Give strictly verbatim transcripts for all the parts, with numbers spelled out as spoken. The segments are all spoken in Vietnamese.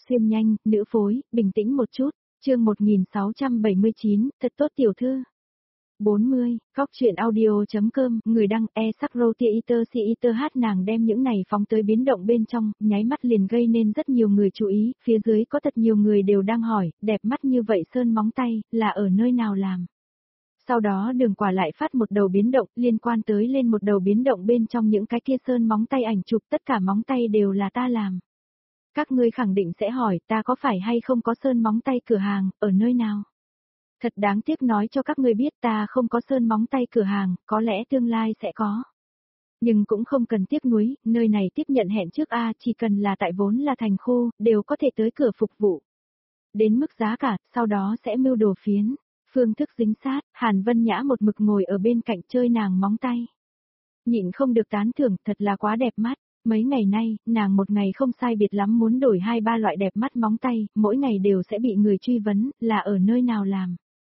xuyên nhanh, nữ phối, bình tĩnh một chút, chương một nghìn sáu trăm bảy mươi chín, thật tốt tiểu thư. bốn mươi, Cóc truyện audio.com, người đăng e sắc roti iter si iter hát nàng đem những này phóng tới biến động bên trong, nháy mắt liền gây nên rất nhiều người chú ý, phía dưới có thật nhiều người đều đang hỏi, đẹp mắt như vậy sơn móng tay, là ở nơi nào làm. Sau đó Đường Quả lại phát một đầu biến động, liên quan tới lên một đầu biến động bên trong những cái kia sơn móng tay ảnh chụp, tất cả móng tay đều là ta làm. Các ngươi khẳng định sẽ hỏi, ta có phải hay không có sơn móng tay cửa hàng, ở nơi nào? Thật đáng tiếc nói cho các ngươi biết ta không có sơn móng tay cửa hàng, có lẽ tương lai sẽ có. Nhưng cũng không cần tiếc nuối, nơi này tiếp nhận hẹn trước A, chỉ cần là tại vốn là thành khu, đều có thể tới cửa phục vụ. Đến mức giá cả, sau đó sẽ mưu đồ phiến. Phương thức dính sát, Hàn Vân Nhã một mực ngồi ở bên cạnh chơi nàng móng tay. Nhịn không được tán thưởng, thật là quá đẹp mắt. Mấy ngày nay, nàng một ngày không sai biệt lắm muốn đổi hai ba loại đẹp mắt móng tay, mỗi ngày đều sẽ bị người truy vấn, là ở nơi nào làm.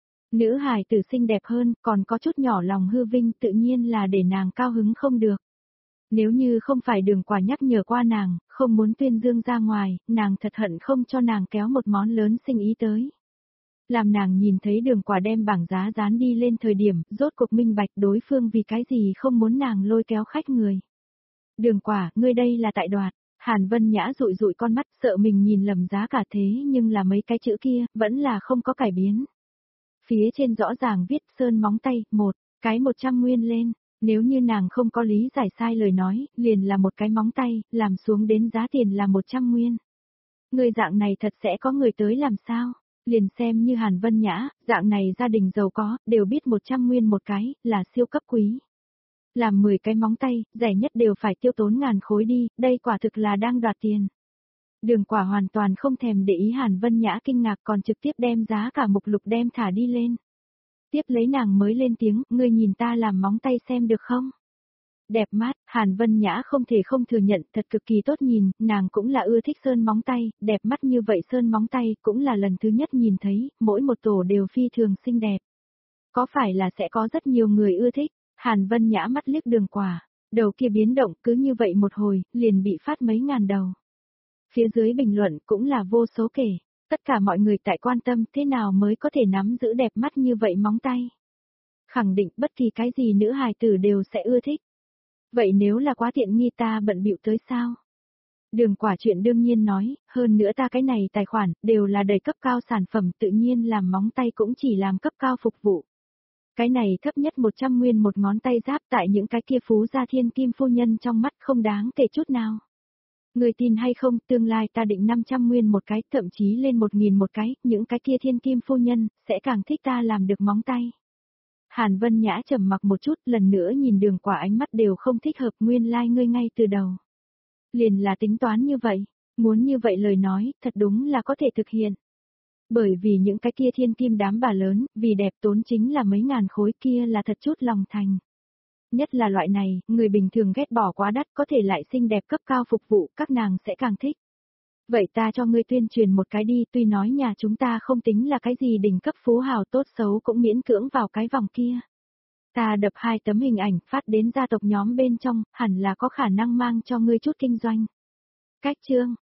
Nữ hài tử xinh đẹp hơn, còn có chút nhỏ lòng hư vinh, tự nhiên là để nàng cao hứng không được. Nếu như không phải Đường Quả nhắc nhở qua nàng, không muốn tuyên dương ra ngoài, nàng thật hận không cho nàng kéo một món lớn sinh ý tới. Làm nàng nhìn thấy Đường Quả đem bảng giá dán đi lên thời điểm, rốt cuộc minh bạch đối phương vì cái gì không muốn nàng lôi kéo khách người. Đường Quả, ngươi đây là tại đoạt. Hàn Vân Nhã dụi dụi con mắt, sợ mình nhìn lầm giá cả thế nhưng là mấy cái chữ kia, vẫn là không có cải biến. Phía trên rõ ràng viết sơn móng tay, một, cái một trăm nguyên lên, nếu như nàng không có lý giải sai lời nói, liền là một cái móng tay, làm xuống đến giá tiền là một trăm nguyên. Người dạng này thật sẽ có người tới làm sao? Liền xem như Hàn Vân Nhã, dạng này gia đình giàu có, đều biết một trăm nguyên một cái, là siêu cấp quý. Làm mười cái móng tay, rẻ nhất đều phải tiêu tốn ngàn khối đi, đây quả thực là đang đoạt tiền. Đường Quả hoàn toàn không thèm để ý Hàn Vân Nhã kinh ngạc, còn trực tiếp đem giá cả mục lục đem thả đi lên. Tiếp lấy nàng mới lên tiếng, ngươi nhìn ta làm móng tay xem được không? Đẹp mắt, Hàn Vân Nhã không thể không thừa nhận, thật cực kỳ tốt nhìn, nàng cũng là ưa thích sơn móng tay, đẹp mắt như vậy sơn móng tay, cũng là lần thứ nhất nhìn thấy, mỗi một tổ đều phi thường xinh đẹp. Có phải là sẽ có rất nhiều người ưa thích? Hàn Vân Nhã mắt liếc Đường Quả, đầu kia biến động, cứ như vậy một hồi, liền bị phát mấy ngàn đầu. Phía dưới bình luận cũng là vô số kể, tất cả mọi người tại quan tâm thế nào mới có thể nắm giữ đẹp mắt như vậy móng tay. Khẳng định bất kỳ cái gì nữ hài tử đều sẽ ưa thích. Vậy nếu là quá tiện nghi ta bận bịu tới sao? Đường Quả chuyện đương nhiên nói, hơn nữa ta cái này tài khoản, đều là đầy cấp cao sản phẩm, tự nhiên làm móng tay cũng chỉ làm cấp cao phục vụ. Cái này thấp nhất một trăm nguyên một ngón tay giáp tại những cái kia phú gia thiên kim phu nhân trong mắt không đáng kể chút nào. Người tin hay không, tương lai ta định năm trăm nguyên một cái, thậm chí lên một nghìn một cái, những cái kia thiên kim phu nhân, sẽ càng thích ta làm được móng tay. Hàn Vân Nhã trầm mặc một chút, lần nữa nhìn Đường Quả ánh mắt đều không thích hợp, nguyên lai like ngươi ngay từ đầu. Liền là tính toán như vậy, muốn như vậy lời nói, thật đúng là có thể thực hiện. Bởi vì những cái kia thiên kim đám bà lớn, vì đẹp tốn chính là mấy ngàn khối, kia là thật chút lòng thành. Nhất là loại này, người bình thường ghét bỏ quá đắt, có thể lại xinh đẹp cấp cao phục vụ, các nàng sẽ càng thích. Vậy ta cho ngươi tuyên truyền một cái đi, tuy nói nhà chúng ta không tính là cái gì đỉnh cấp phú hào, tốt xấu cũng miễn cưỡng vào cái vòng kia. Ta đập hai tấm hình ảnh, phát đến gia tộc nhóm bên trong, hẳn là có khả năng mang cho ngươi chút kinh doanh. Cách chương,